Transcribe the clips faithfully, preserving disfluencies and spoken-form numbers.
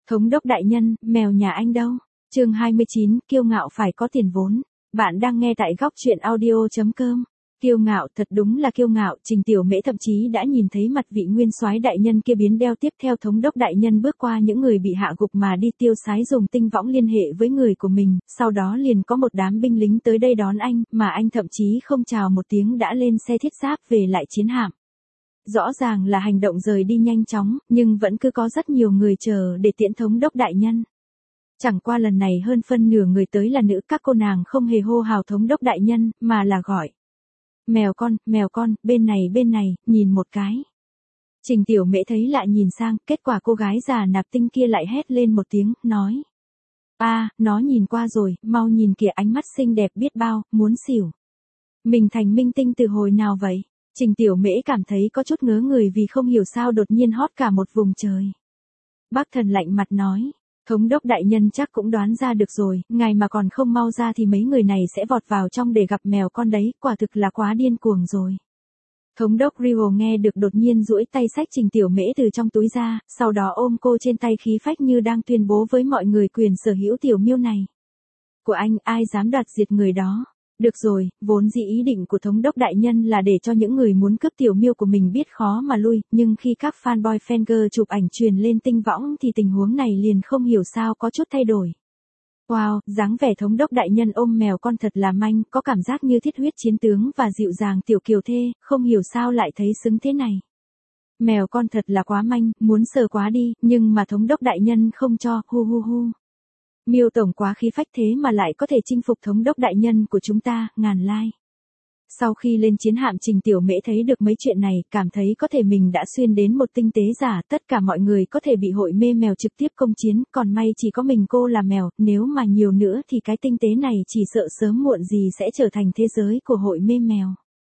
Thống đốc đại nhân, mèo nhà anh đâu? Chương hai mươi chín, kiêu ngạo phải có tiền vốn. Bạn đang nghe tại góc truyện audio chấm com. Kiêu ngạo, thật đúng là kiêu ngạo, Trình Tiểu Mễ thậm chí đã nhìn thấy mặt vị nguyên soái đại nhân kia biến đeo. Tiếp theo thống đốc đại nhân bước qua những người bị hạ gục mà đi tiêu sái dùng tinh võng liên hệ với người của mình, sau đó liền có một đám binh lính tới đây đón anh, mà anh thậm chí không chào một tiếng đã lên xe thiết giáp về lại chiến hạm. Rõ ràng là hành động rời đi nhanh chóng, nhưng vẫn cứ có rất nhiều người chờ để tiễn thống đốc đại nhân. Chẳng qua lần này hơn phân nửa người tới là nữ, các cô nàng không hề hô hào thống đốc đại nhân, mà là gọi. Mèo con, mèo con, bên này bên này, nhìn một cái. Trình Tiểu Mễ thấy lạ nhìn sang, kết quả cô gái già nạp tinh kia lại hét lên một tiếng, nói. a à, nó nhìn qua rồi, mau nhìn kìa, ánh mắt xinh đẹp biết bao, muốn xỉu. Mình thành minh tinh từ hồi nào vậy? Trình Tiểu Mễ cảm thấy có chút ngớ người vì không hiểu sao đột nhiên hót cả một vùng trời. Bác Thần lạnh mặt nói. Thống đốc đại nhân chắc cũng đoán ra được rồi, ngài mà còn không mau ra thì mấy người này sẽ vọt vào trong để gặp mèo con đấy, quả thực là quá điên cuồng rồi. Thống đốc Rio nghe được đột nhiên duỗi tay xách Trình Tiểu Mễ từ trong túi ra, sau đó ôm cô trên tay khí phách như đang tuyên bố với mọi người quyền sở hữu tiểu miêu này. Của anh, ai dám đoạt diệt người đó? Được rồi, vốn dĩ ý định của thống đốc đại nhân là để cho những người muốn cướp tiểu miêu của mình biết khó mà lui, nhưng khi các fanboy fanger chụp ảnh truyền lên tinh võng thì tình huống này liền không hiểu sao có chút thay đổi. Wow, dáng vẻ thống đốc đại nhân ôm mèo con thật là manh, có cảm giác như thiết huyết chiến tướng và dịu dàng tiểu kiều thê, không hiểu sao lại thấy xứng thế này. Mèo con thật là quá manh, muốn sờ quá đi, nhưng mà thống đốc đại nhân không cho, hu hu hu. Miêu tổng quá khí phách thế mà lại có thể chinh phục thống đốc đại nhân của chúng ta, ngàn like. Sau khi lên chiến hạm Trình Tiểu Mễ thấy được mấy chuyện này, cảm thấy có thể mình đã xuyên đến một tinh tế giả, tất cả mọi người có thể bị hội mê mèo trực tiếp công chiến, còn may chỉ có mình cô là mèo, nếu mà nhiều nữa thì cái tinh tế này chỉ sợ sớm muộn gì sẽ trở thành thế giới của hội mê mèo.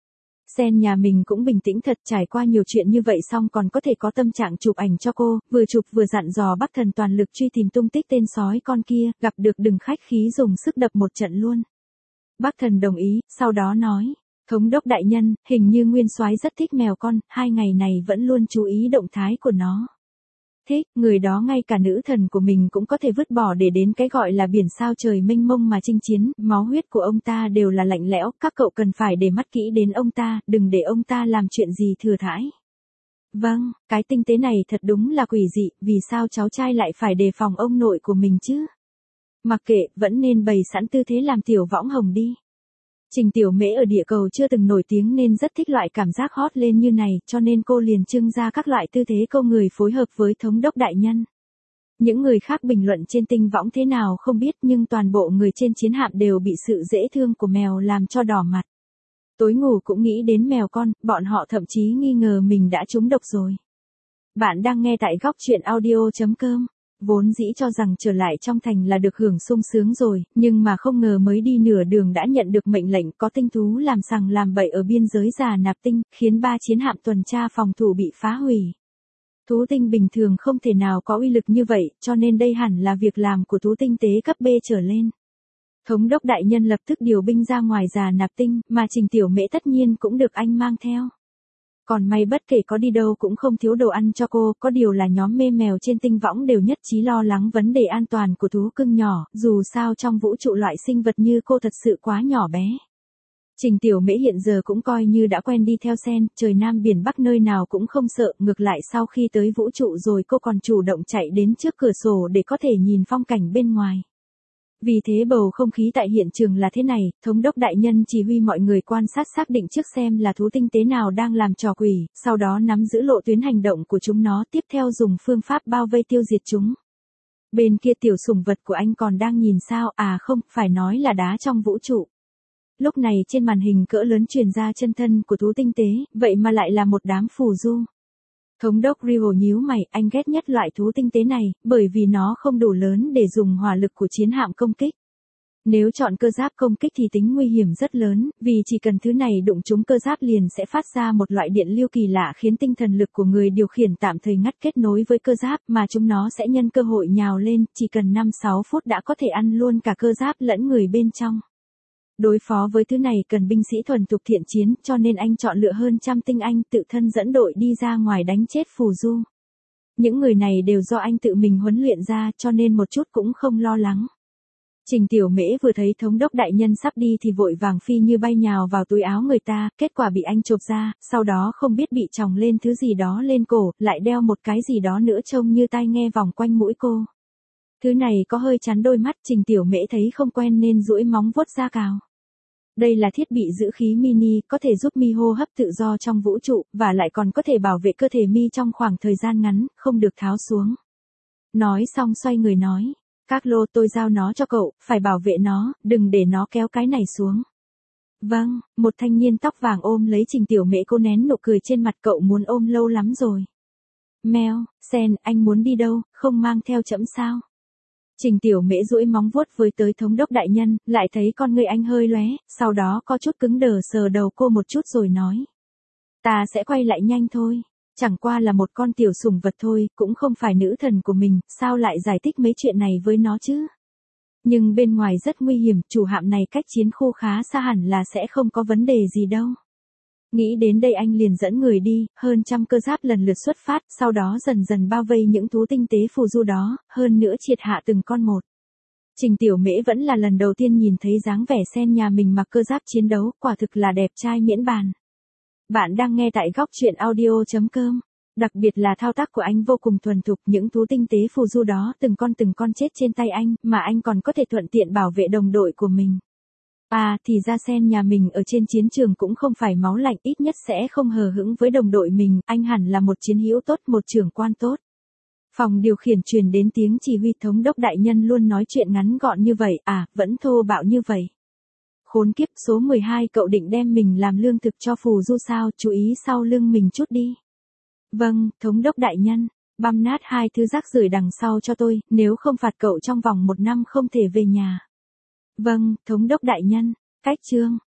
Sen nhà mình cũng bình tĩnh thật, trải qua nhiều chuyện như vậy xong còn có thể có tâm trạng chụp ảnh cho cô, vừa chụp vừa dặn dò Bác Thần toàn lực truy tìm tung tích tên sói con kia, gặp được đừng khách khí dùng sức đập một trận luôn. Bác Thần đồng ý, sau đó nói, thống đốc đại nhân, hình như nguyên soái rất thích mèo con, hai ngày này vẫn luôn chú ý động thái của nó. Thích, người đó ngay cả nữ thần của mình cũng có thể vứt bỏ để đến cái gọi là biển sao trời mênh mông mà chinh chiến, máu huyết của ông ta đều là lạnh lẽo, các cậu cần phải để mắt kỹ đến ông ta, đừng để ông ta làm chuyện gì thừa thãi. Vâng, cái tinh tế này thật đúng là quỷ dị, vì sao cháu trai lại phải đề phòng ông nội của mình chứ? Mặc kệ, vẫn nên bày sẵn tư thế làm tiểu võng hồng đi. Trình Tiểu Mễ ở địa cầu chưa từng nổi tiếng nên rất thích loại cảm giác hot lên như này, cho nên cô liền trưng ra các loại tư thế câu người phối hợp với thống đốc đại nhân. Những người khác bình luận trên tinh võng thế nào không biết, nhưng toàn bộ người trên chiến hạm đều bị sự dễ thương của mèo làm cho đỏ mặt. Tối ngủ cũng nghĩ đến mèo con, bọn họ thậm chí nghi ngờ mình đã trúng độc rồi. Bạn đang nghe tại góc truyện audio chấm com. Vốn dĩ cho rằng trở lại trong thành là được hưởng sung sướng rồi, nhưng mà không ngờ mới đi nửa đường đã nhận được mệnh lệnh có tinh thú làm sằng làm bậy ở biên giới già nạp tinh, khiến ba chiến hạm tuần tra phòng thủ bị phá hủy. Thú tinh bình thường không thể nào có uy lực như vậy, cho nên đây hẳn là việc làm của thú tinh tế cấp B trở lên. Thống đốc đại nhân lập tức điều binh ra ngoài già nạp tinh, mà Trình Tiểu Mễ tất nhiên cũng được anh mang theo. Còn may bất kể có đi đâu cũng không thiếu đồ ăn cho cô, có điều là nhóm mê mèo trên tinh võng đều nhất trí lo lắng vấn đề an toàn của thú cưng nhỏ, dù sao trong vũ trụ loại sinh vật như cô thật sự quá nhỏ bé. Trình Tiểu Mễ hiện giờ cũng coi như đã quen đi theo sen, trời Nam biển Bắc nơi nào cũng không sợ, ngược lại sau khi tới vũ trụ rồi cô còn chủ động chạy đến trước cửa sổ để có thể nhìn phong cảnh bên ngoài. Vì thế bầu không khí tại hiện trường là thế này, thống đốc đại nhân chỉ huy mọi người quan sát xác định trước xem là thú tinh tế nào đang làm trò quỷ, sau đó nắm giữ lộ tuyến hành động của chúng nó, tiếp theo dùng phương pháp bao vây tiêu diệt chúng. Bên kia tiểu sủng vật của anh còn đang nhìn sao, à không, phải nói là đá trong vũ trụ. Lúc này trên màn hình cỡ lớn truyền ra chân thân của thú tinh tế, vậy mà lại là một đám phù du. Thống đốc Rio nhíu mày, anh ghét nhất loại thú tinh tế này, bởi vì nó không đủ lớn để dùng hỏa lực của chiến hạm công kích. Nếu chọn cơ giáp công kích thì tính nguy hiểm rất lớn, vì chỉ cần thứ này đụng trúng cơ giáp liền sẽ phát ra một loại điện lưu kỳ lạ khiến tinh thần lực của người điều khiển tạm thời ngắt kết nối với cơ giáp, mà chúng nó sẽ nhân cơ hội nhào lên, chỉ cần năm sáu phút đã có thể ăn luôn cả cơ giáp lẫn người bên trong. Đối phó với thứ này cần binh sĩ thuần thục thiện chiến, cho nên anh chọn lựa hơn trăm tinh anh tự thân dẫn đội đi ra ngoài đánh chết phù du. những người này đều do anh tự mình huấn luyện ra cho nên một chút cũng không lo lắng. Trình Tiểu Mễ vừa thấy thống đốc đại nhân sắp đi thì vội vàng phi như bay nhào vào túi áo người ta, kết quả bị anh chộp ra, sau đó không biết bị chòng lên thứ gì đó lên cổ, lại đeo một cái gì đó nữa trông như tai nghe vòng quanh mũi cô. Thứ này có hơi chắn đôi mắt, Trình Tiểu Mễ thấy không quen nên duỗi móng vuốt ra cào. Đây là thiết bị giữ khí mini, có thể giúp mi hô hấp tự do trong vũ trụ, và lại còn có thể bảo vệ cơ thể mi trong khoảng thời gian ngắn, không được tháo xuống. Nói xong xoay người nói, các lô tôi giao nó cho cậu, phải bảo vệ nó, đừng để nó kéo cái này xuống. Vâng, một thanh niên tóc vàng ôm lấy Trình Tiểu Mễ, cô nén nụ cười trên mặt, cậu muốn ôm lâu lắm rồi. Mèo, Sen, anh muốn đi đâu, không mang theo trẫm sao? Trình Tiểu Mễ duỗi móng vuốt với tới thống đốc đại nhân, lại thấy con người anh hơi lóe, sau đó có chút cứng đờ sờ đầu cô một chút rồi nói. Ta sẽ quay lại nhanh thôi, chẳng qua là một con tiểu sủng vật thôi, cũng không phải nữ thần của mình, sao lại giải thích mấy chuyện này với nó chứ? Nhưng bên ngoài rất nguy hiểm, chủ hạm này cách chiến khu khá xa, hẳn là sẽ không có vấn đề gì đâu. Nghĩ đến đây anh liền dẫn người đi, hơn trăm cơ giáp lần lượt xuất phát, sau đó dần dần bao vây những thú tinh tế phù du đó, hơn nữa triệt hạ từng con một. Trình Tiểu Mễ vẫn là lần đầu tiên nhìn thấy dáng vẻ Sen nhà mình mặc cơ giáp chiến đấu, quả thực là đẹp trai miễn bàn. Bạn đang nghe tại góc truyện audio chấm com. Đặc biệt là thao tác của anh vô cùng thuần thục, những thú tinh tế phù du đó từng con từng con chết trên tay anh, mà anh còn có thể thuận tiện bảo vệ đồng đội của mình. À, thì ra Sen nhà mình ở trên chiến trường cũng không phải máu lạnh, ít nhất sẽ không hờ hững với đồng đội mình, anh hẳn là một chiến hữu tốt, một trưởng quan tốt. Phòng điều khiển truyền đến tiếng chỉ huy, thống đốc đại nhân luôn nói chuyện ngắn gọn như vậy, à, vẫn thô bạo như vậy. Khốn kiếp, số mười hai, cậu định đem mình làm lương thực cho phù du sao, chú ý sau lưng mình chút đi. Vâng, thống đốc đại nhân, băm nát hai thứ rác rưởi đằng sau cho tôi, nếu không phạt cậu trong vòng một năm không thể về nhà. Vâng, thống đốc đại nhân, cách chương.